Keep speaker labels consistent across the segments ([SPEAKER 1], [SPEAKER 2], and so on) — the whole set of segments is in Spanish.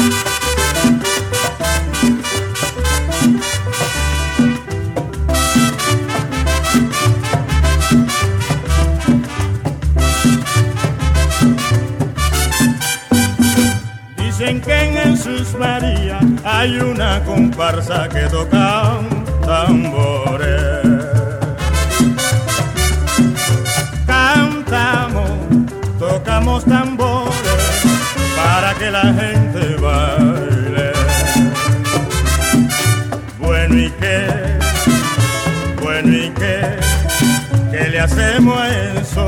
[SPEAKER 1] Dicen que en Jesús María hay una comparsa que toca tambores. Cantamos, tocamos tambores para que la gente baile. Bueno y ¿qué le hacemos a eso?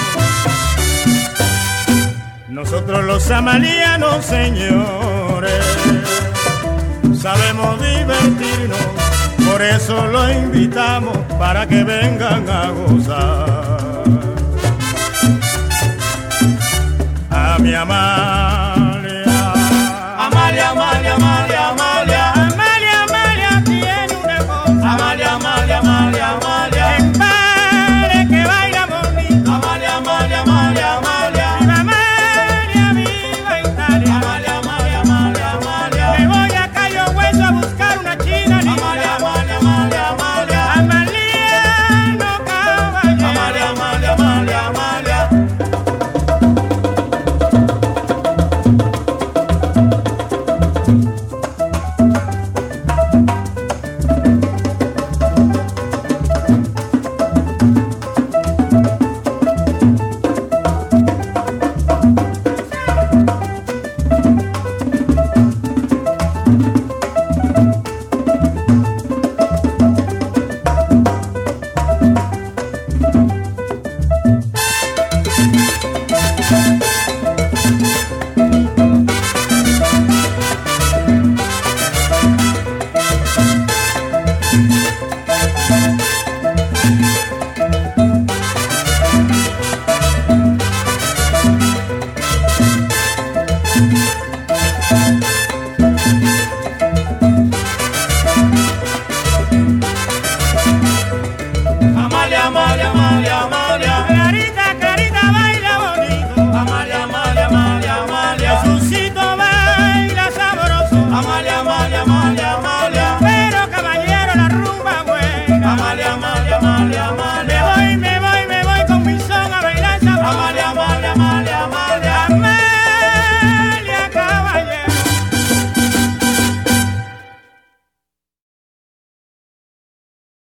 [SPEAKER 1] Nosotros los amalianos, señores, sabemos divertirnos, por eso los invitamos para que vengan a gozar. A mi amar